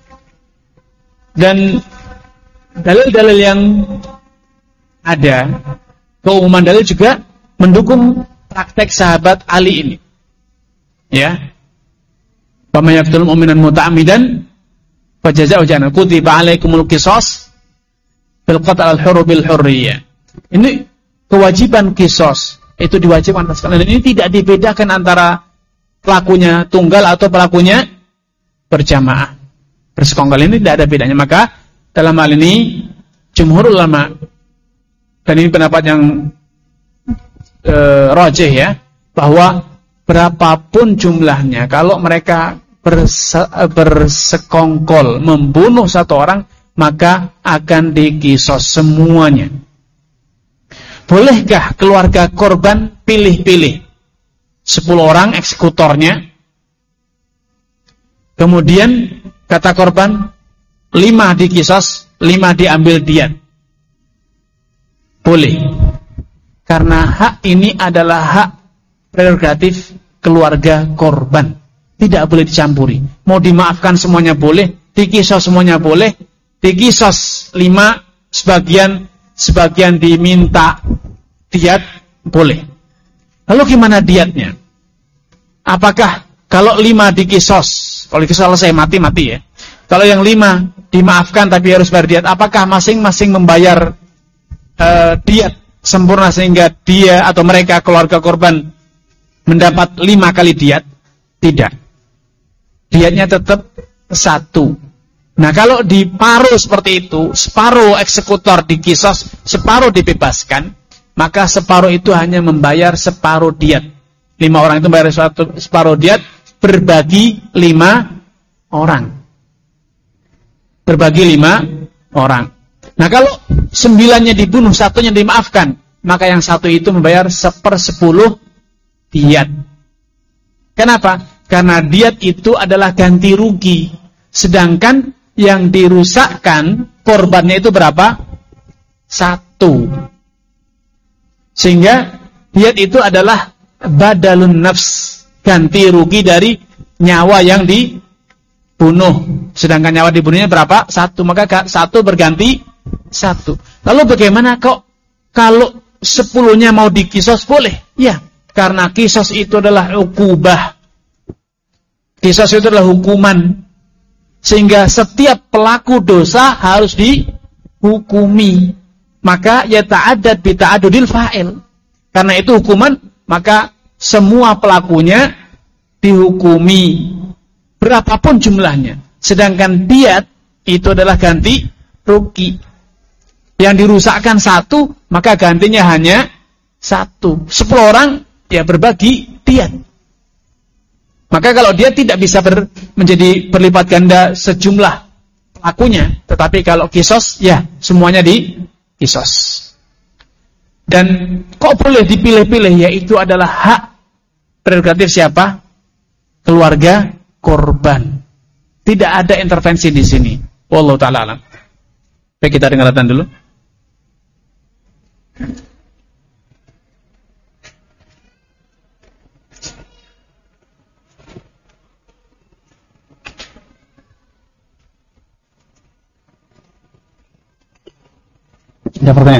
Dan dalil-dalil yang ada, keumuman dalil juga mendukung praktek sahabat Ali ini. Ya. Wa may yaqtul mu'minan muta'ammidan fajazaa'u jahannam kutiba 'alaikumul qisas bil qatl al-hurr bil hurriyyah. Ini kewajiban qisas, itu diwajibkan atas kalian. Ini tidak dibedakan antara pelakunya tunggal atau pelakunya berjamaah. Bersekongkol ini tidak ada bedanya. Maka dalam hal ini jumhur ulama, dan ini pendapat yang e, rajih ya, bahwa berapapun jumlahnya, kalau mereka berse, bersekongkol membunuh satu orang, maka akan dikisos semuanya. Bolehkah keluarga korban pilih-pilih sepuluh orang eksekutornya, kemudian kata korban lima dikisos, lima diambil diat? Boleh. Karena hak ini adalah hak prerogatif keluarga korban. Tidak boleh dicampuri. Mau dimaafkan semuanya boleh, dikisos semuanya boleh, dikisos lima, sebagian sebagian diminta diat, boleh. Lalu gimana diatnya? Apakah kalau lima dikisos, kalau dikisos selesai mati-mati ya. Kalau yang lima dimaafkan tapi harus bayar diat, apakah masing-masing membayar uh, diat sempurna sehingga dia atau mereka keluarga korban mendapat lima kali diat? Tidak. Diatnya tetap satu. Nah, kalau diparuh seperti itu, separuh eksekutor dikisos, separuh dibebaskan, maka separuh itu hanya membayar separuh diat. Lima orang itu membayar satu, separuh diat, berbagi lima orang. Berbagi lima orang. Nah, kalau sembilannya dibunuh, satunya dimaafkan, maka yang satu itu membayar sepersepuluh diat. Kenapa? Karena diat itu adalah ganti rugi. Sedangkan yang dirusakkan korbannya itu berapa? Satu. Sehingga diat itu adalah badalun nafs, ganti rugi dari nyawa yang dibunuh. Sedangkan nyawa dibunuhnya berapa? Satu. Maka satu berganti satu. Lalu bagaimana kok kalau sepuluhnya mau dikisos? Boleh. Ya, karena kisos itu adalah ukubah. Kisos itu adalah hukuman. Sehingga setiap pelaku dosa harus dihukumi. Maka ya ta'addad bi ta'addudil fa'il. Karena itu hukuman, maka semua pelakunya dihukumi berapapun jumlahnya. Sedangkan diat itu adalah ganti rugi. Yang dirusakkan satu, maka gantinya hanya satu. Sepuluh orang ya berbagi diat. Maka kalau dia tidak bisa ber, menjadi berlipat ganda sejumlah pelakunya, tetapi kalau kisos, ya semuanya di kisos. Dan kok boleh dipilih-pilih, yaitu adalah hak prerogatif siapa? Keluarga korban. Tidak ada intervensi di sini. Wallahu ta'ala alam. Baik, kita dengarkan dulu. Ada pertanyaan?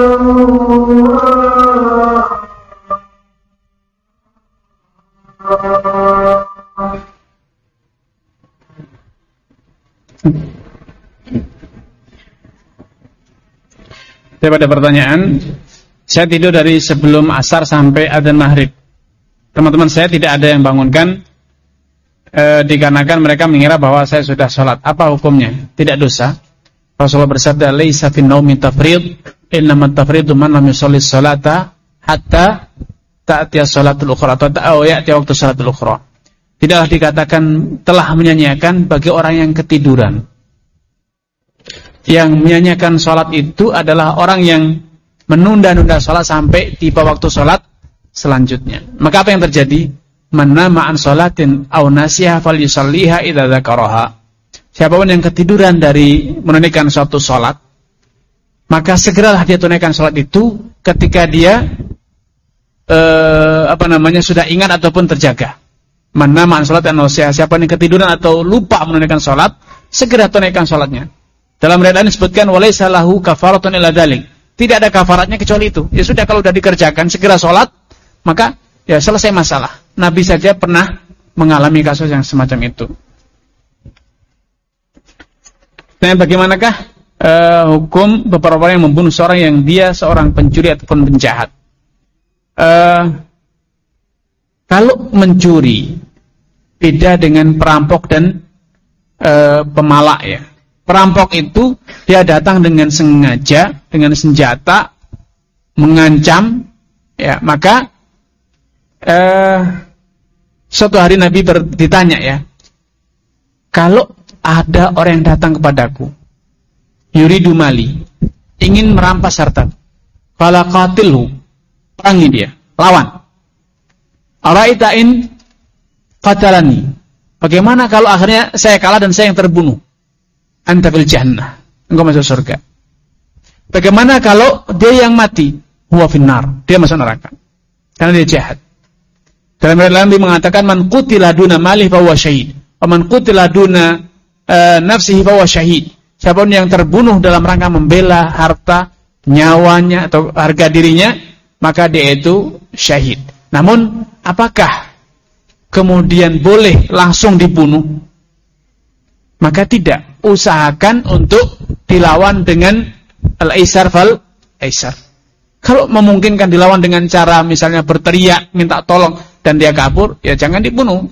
Pada pertanyaan, saya tidur dari sebelum asar sampai adzan maghrib. Teman-teman saya tidak ada yang bangunkan e, dikarenakan mereka mengira bahwa saya sudah sholat. Apa hukumnya? Tidak dosa. Rasulullah bersabda, "Laisa fin naumi tafrid, innamat tafridu man lam yusalli sholata hatta ta'tiya sholatul ukhra atau ya'ti waktu sholatul ukhra." Tidaklah dikatakan telah menyanyiakan bagi orang yang ketiduran. Yang menyanyiakan sholat itu adalah orang yang menunda-nunda sholat sampai tiba waktu sholat selanjutnya. Maka apa yang terjadi? Man nama an sholatin aw nasiha falyusalliha idza dzakaraha. Siapapun yang ketiduran dari menunaikan suatu sholat, maka segeralah dia tunaikan sholat itu ketika dia eh, apa namanya sudah ingat ataupun terjaga. Man nama an sholatin aw nasiha, siapa yang ketiduran atau lupa menunaikan sholat, segera tunaikan sholatnya. Dalam riwayat lain disebutkan walaisa lahu kafaratun illa dzalik. Tidak ada kafaratnya kecuali itu. Ya sudah, kalau sudah dikerjakan segera sholat, maka ya selesai masalah. Nabi saja pernah mengalami kasus yang semacam itu. Nah, bagaimanakah uh, hukum beberapa orang yang membunuh seorang yang dia seorang pencuri ataupun penjahat? Uh, kalau mencuri beda dengan perampok dan uh, pemalak ya. Perampok itu dia datang dengan sengaja, dengan senjata, mengancam, ya maka eh, suatu hari Nabi ber, ditanya ya, kalau ada orang yang datang kepadaku, yuridu mali, ingin merampas harta, fala qatilhu, perangi dia, lawan. Araitain qatalani, bagaimana kalau akhirnya saya kalah dan saya yang terbunuh? Anta bil jannah, engkau masuk surga. Bagaimana kalau dia yang mati? Huwa finnar, dia masuk neraka karena dia jahat. Dalam riwayat lain mengatakan man qutila duna malih fa huwa syahid, wa man qutila duna uh, nafsihi fa huwa syahid. Siapapun yang terbunuh dalam rangka membela harta, nyawanya atau harga dirinya, maka dia itu syahid. Namun apakah kemudian boleh langsung dibunuh? Maka tidak. Usahakan untuk dilawan dengan al-aisar fal-aisar. Kalau memungkinkan dilawan dengan cara misalnya berteriak, minta tolong, dan dia kabur, ya jangan dibunuh.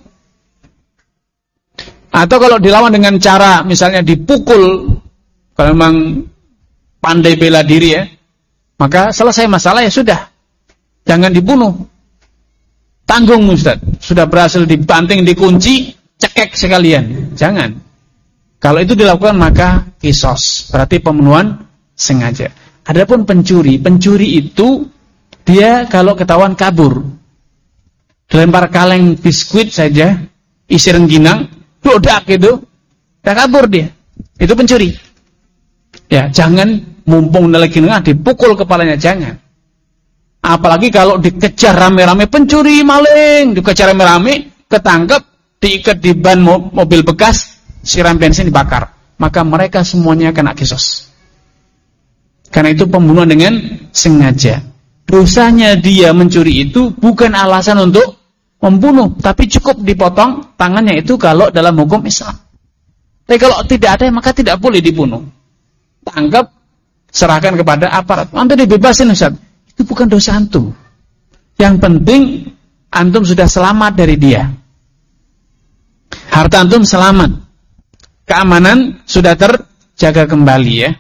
Atau kalau dilawan dengan cara misalnya dipukul, kalau memang pandai bela diri ya, maka selesai masalah ya sudah. Jangan dibunuh. Tanggung Ustaz, sudah berhasil dibanting, dikunci, cekek sekalian. Jangan. Kalau itu dilakukan maka kisos, berarti pembunuhan sengaja. Adapun pencuri, pencuri itu dia kalau ketahuan kabur, dilempar kaleng biskuit saja, isi rengginang, dodak gitu, dah kabur dia. Itu pencuri. Ya, jangan mumpung lagi nengah dipukul kepalanya, jangan. Apalagi kalau dikejar rame-rame pencuri, maling, dikejar rame-rame, ketangkep, diikat di ban mobil bekas, siram bensin dibakar, maka mereka semuanya kena kisos. Karena itu pembunuhan dengan sengaja. Dosanya dia mencuri itu bukan alasan untuk membunuh, tapi cukup dipotong tangannya itu kalau dalam hukum Islam. Tapi kalau tidak ada maka tidak boleh dibunuh. Tangkap, serahkan kepada aparat. Nanti dibebasin Ustaz. Itu bukan dosa antum. Yang penting antum sudah selamat dari dia. Harta antum selamat. Keamanan sudah terjaga kembali ya.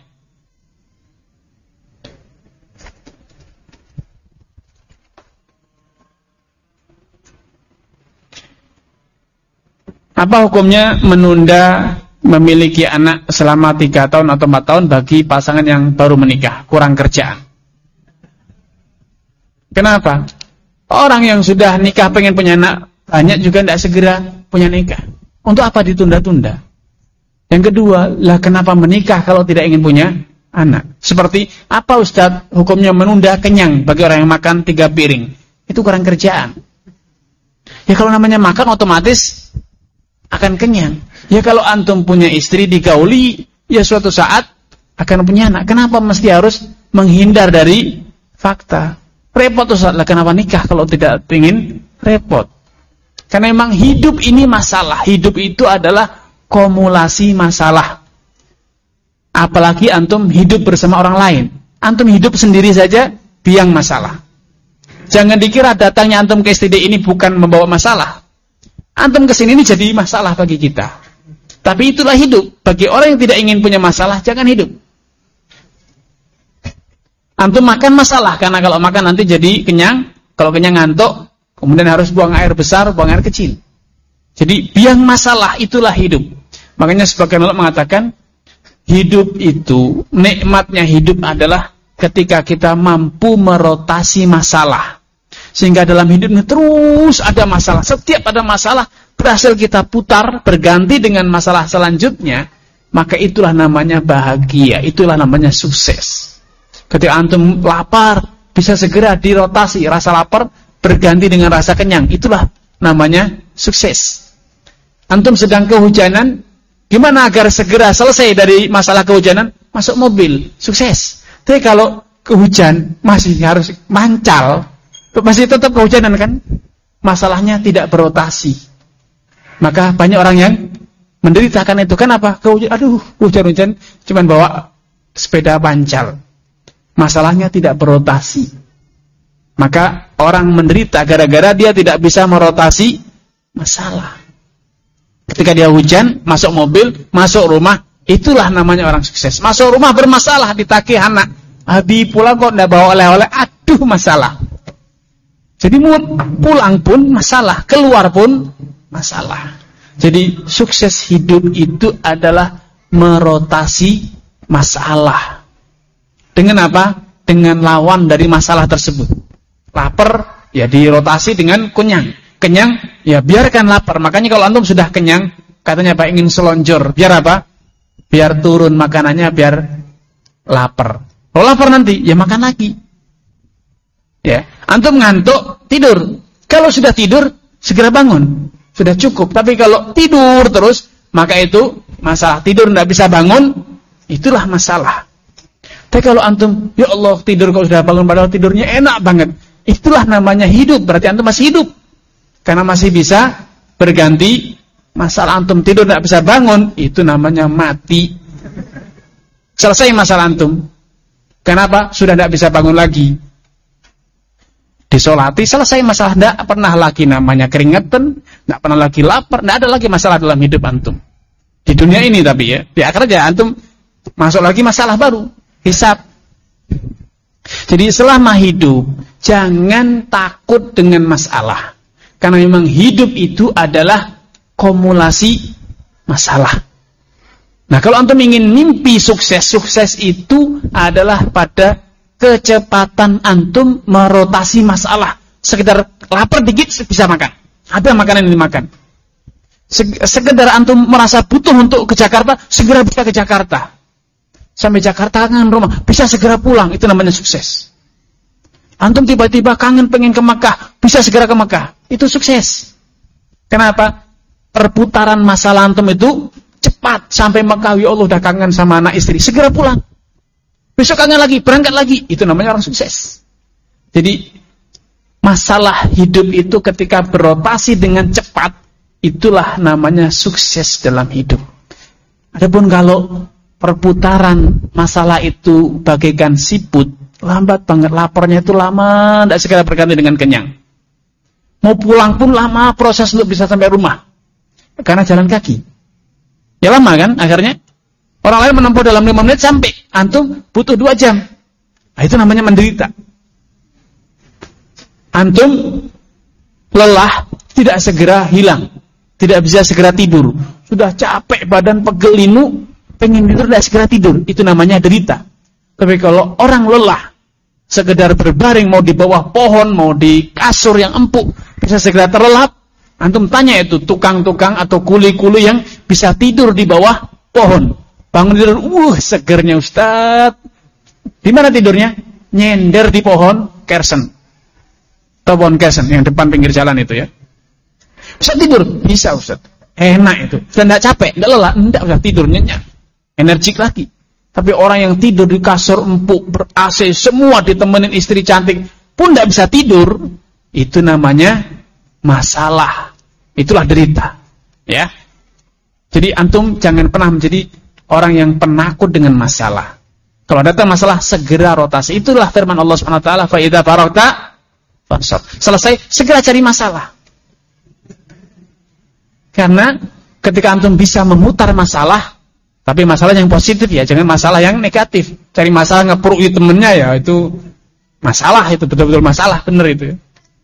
Apa hukumnya menunda memiliki anak selama tiga tahun atau empat tahun bagi pasangan yang baru menikah, kurang kerjaan? Kenapa? Orang yang sudah nikah pengen punya anak banyak juga tidak segera punya nikah. Untuk apa ditunda-tunda? Yang kedua, lah kenapa menikah kalau tidak ingin punya anak? Seperti apa Ustaz hukumnya menunda kenyang bagi orang yang makan tiga piring? Itu kurang kerjaan. Ya kalau namanya makan otomatis akan kenyang. Ya kalau antum punya istri digauli, ya suatu saat akan punya anak. Kenapa mesti harus menghindar dari fakta. Repot Ustaz, lah kenapa nikah kalau tidak ingin repot? Karena memang hidup ini masalah. Hidup itu adalah kumulasi masalah. Apalagi antum hidup bersama orang lain. Antum hidup sendiri saja biang masalah. Jangan dikira datangnya antum ke S T D ini bukan membawa masalah. Antum kesini ini jadi masalah bagi kita. Tapi itulah hidup. Bagi orang yang tidak ingin punya masalah, jangan hidup. Antum makan masalah, karena kalau makan nanti jadi kenyang. Kalau kenyang ngantuk, kemudian harus buang air besar, buang air kecil. Jadi biang masalah, itulah hidup. Makanya sebagian ulama mengatakan, hidup itu, nikmatnya hidup adalah ketika kita mampu merotasi masalah. Sehingga dalam hidupnya terus ada masalah. Setiap ada masalah, berhasil kita putar, berganti dengan masalah selanjutnya, maka itulah namanya bahagia, itulah namanya sukses. Ketika antum lapar, bisa segera dirotasi, rasa lapar berganti dengan rasa kenyang, itulah namanya sukses. Antum sedang kehujanan, gimana agar segera selesai dari masalah kehujanan? Masuk mobil, sukses. Tapi kalau kehujan masih harus mancal, masih tetap kehujanan kan? Masalahnya tidak berotasi. Maka banyak orang yang menderita kan itu. Kenapa? Kehujan, aduh, hujan-hujan cuman bawa sepeda pancal. Masalahnya tidak berotasi. Maka orang menderita gara-gara dia tidak bisa merotasi masalah. Ketika dia hujan, masuk mobil, masuk rumah, itulah namanya orang sukses. Masuk rumah bermasalah, ditagih anak. Habis pulang kok tidak bawa oleh-oleh, aduh masalah. Jadi pulang pun masalah, keluar pun masalah. Jadi sukses hidup itu adalah merotasi masalah. Dengan apa? Dengan lawan dari masalah tersebut. Lapar, ya dirotasi dengan kenyang. Kenyang, ya biarkan lapar. Makanya kalau antum sudah kenyang, katanya Pak ingin selonjor. Biar apa? Biar turun makanannya, biar lapar. Kalau lapar nanti, ya makan lagi. Ya, antum ngantuk, tidur. Kalau sudah tidur, segera bangun. Sudah cukup. Tapi kalau tidur terus, maka itu masalah. Tidur tidak bisa bangun, itulah masalah. Tapi kalau antum, ya Allah tidur kalau sudah bangun padahal tidurnya enak banget. Itulah namanya hidup, berarti antum masih hidup. Karena masih bisa berganti masalah. Antum tidur tidak bisa bangun, itu namanya mati. Selesai masalah antum. Kenapa? Sudah tidak bisa bangun lagi. Disolati, selesai masalah. Tidak pernah lagi namanya keringetan, tidak pernah lagi lapar, tidak ada lagi masalah dalam hidup antum. Di dunia ini tapi ya, di akhirat ya antum masuk lagi masalah baru. Hisab. Jadi selama hidup jangan takut dengan masalah. Karena memang hidup itu adalah kumulasi masalah. Nah, kalau antum ingin mimpi sukses, sukses itu adalah pada kecepatan antum merotasi masalah. Sekedar lapar dikit bisa makan. Ada makanan yang dimakan. Sekedar antum merasa butuh untuk ke Jakarta, segera bisa ke Jakarta. Sampai Jakarta kangen rumah, bisa segera pulang, itu namanya sukses. Antum tiba-tiba kangen pengen ke Mekah, bisa segera ke Mekah, itu sukses. Kenapa? Perputaran masalah antum itu cepat, sampai Mekah, ya Allah udah kangen sama anak istri, segera pulang. Besok kangen lagi, berangkat lagi, itu namanya orang sukses. Jadi masalah hidup itu ketika berotasi dengan cepat, itulah namanya sukses dalam hidup. Adapun kalau perputaran masalah itu bagaikan siput, lambat banget, laparnya itu lama, tidak segera berganti dengan kenyang. Mau pulang pun lama proses untuk bisa sampai rumah, karena jalan kaki. Ya lama kan, akhirnya orang lain menempuh dalam lima menit sampai, antum butuh dua jam. Nah, itu namanya menderita. Antum lelah, tidak segera hilang, tidak bisa segera tidur, sudah capek, badan pegel linu, pengen tidur, tidak segera tidur, itu namanya derita. Tapi kalau orang lelah, sekedar berbaring, mau di bawah pohon, mau di kasur yang empuk, bisa segera terlelap. Antum tanya itu tukang-tukang atau kuli-kuli yang bisa tidur di bawah pohon, bangun tidur, uh segernya Ustaz. Di mana tidurnya? Nyender di pohon kersen, atau pohon kersen yang depan pinggir jalan itu ya. Bisa tidur? Bisa Ustaz. Enak itu. Sudah tidak capek, tidak lelah, tidak usah tidur nyenyak. Energik lagi. Tapi orang yang tidur di kasur empuk, ber-A C, semua ditemenin istri cantik, pun tidak bisa tidur, itu namanya masalah. Itulah derita. Ya. Jadi antum jangan pernah menjadi orang yang penakut dengan masalah. Kalau datang masalah, segera rotasi. Itulah firman Allah Subhanahu wa taala, fa idza faragta fansab. Selesai, segera cari masalah. Karena ketika antum bisa memutar masalah, tapi masalah yang positif ya, jangan masalah yang negatif. Cari masalah ngeprui temennya ya, itu masalah, itu betul-betul masalah, benar itu.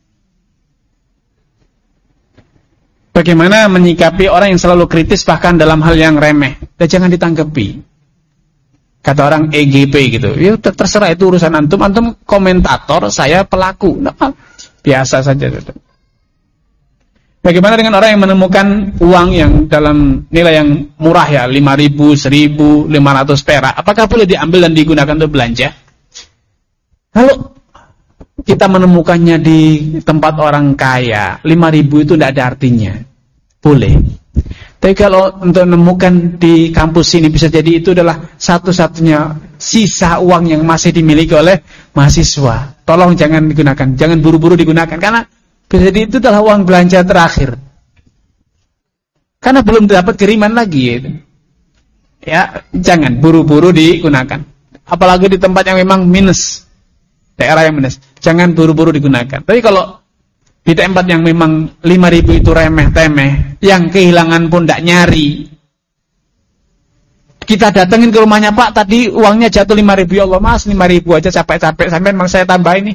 Bagaimana menyikapi orang yang selalu kritis bahkan dalam hal yang remeh? Dan jangan ditanggapi. Kata orang E G P gitu, ya terserah, itu urusan antum. Antum komentator, saya pelaku. Nah, biasa saja. Bagaimana dengan orang yang menemukan uang yang dalam nilai yang murah ya, lima ribu, seribu, lima ratus perak? Apakah boleh diambil dan digunakan untuk belanja? Kalau kita menemukannya di tempat orang kaya, lima ribu itu tidak ada artinya. Boleh. Tapi kalau untuk menemukan di kampus ini, bisa jadi itu adalah satu-satunya sisa uang yang masih dimiliki oleh mahasiswa. Tolong jangan digunakan, jangan buru-buru digunakan, karena bisa jadi itu adalah uang belanja terakhir. Karena belum dapat kiriman lagi. Gitu. Ya, jangan buru-buru digunakan. Apalagi di tempat yang memang minus, daerah yang minus, jangan buru-buru digunakan. Tapi kalau di tempat yang memang lima ribu itu remeh-temeh, yang kehilangan pun tidak nyari, kita datengin ke rumahnya, Pak, tadi uangnya jatuh lima ribu, ya Allah Mas, lima ribu aja capek-capek, sampai memang saya tambah ini.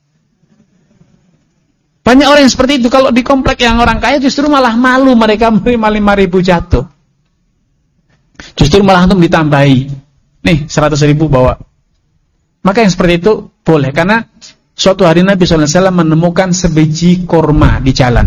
Banyak orang yang seperti itu. Kalau di komplek yang orang kaya justru malah malu mereka menerima lima ribu jatuh. Justru malah antum ditambahi, nih seratus ribu bawa. Maka yang seperti itu boleh, karena suatu hari Nabi shallallahu alaihi wasallam menemukan sebiji korma di jalan.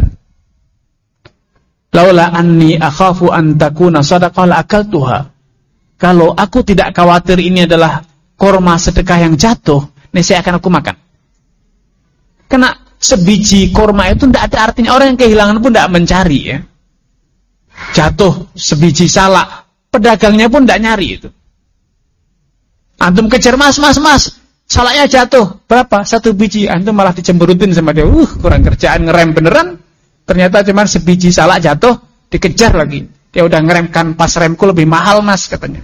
Laula anni akhafu an takuna shadaqah la akaltuha. Kalau aku tidak khawatir ini adalah korma sedekah yang jatuh, nih saya akan aku makan. Karena sebiji korma itu tidak ada artinya. Orang yang kehilangan pun tidak mencari ya. Jatuh sebiji salak, pedagangnya pun tidak nyari itu. Antum kejar, mas, mas, mas, salaknya jatuh. Berapa? Satu biji. Antum malah dicemberutin sama dia. Uh, kurang kerjaan, ngerem beneran. Ternyata cuma sebiji salak jatuh, dikejar lagi. Dia udah ngeremkan, pas remku lebih mahal mas, katanya.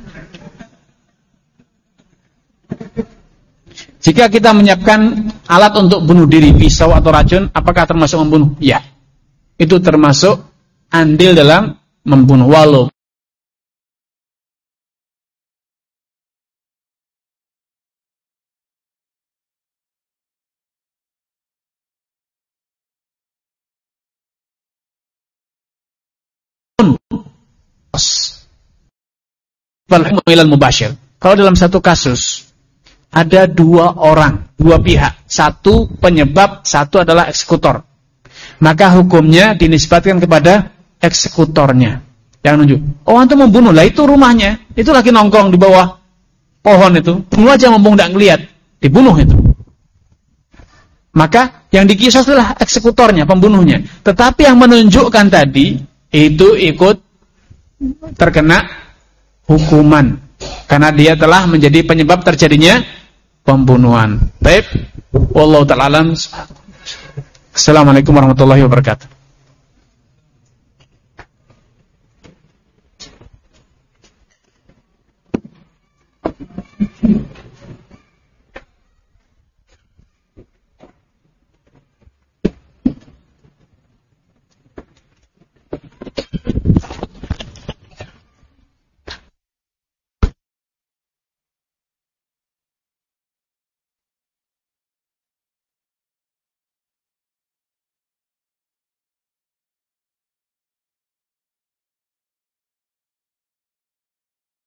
Jika kita menyiapkan alat untuk bunuh diri, pisau atau racun, apakah termasuk membunuh? Ya. Itu termasuk andil dalam membunuh. Walau kalau dalam satu kasus ada dua orang, dua pihak, satu penyebab, satu adalah eksekutor, maka hukumnya dinisbatkan kepada eksekutornya yang nunjuk. Oh, antum membunuh, lah itu rumahnya, itu lagi nongkrong di bawah pohon itu, bunuh aja mumpung tidak ngelihat, dibunuh itu. Maka yang dikisah adalah eksekutornya, pembunuhnya. Tetapi yang menunjukkan tadi itu ikut terkena hukuman karena dia telah menjadi penyebab terjadinya pembunuhan. Baik, wallahu ta'ala alam. Assalamualaikum warahmatullahi wabarakatuh.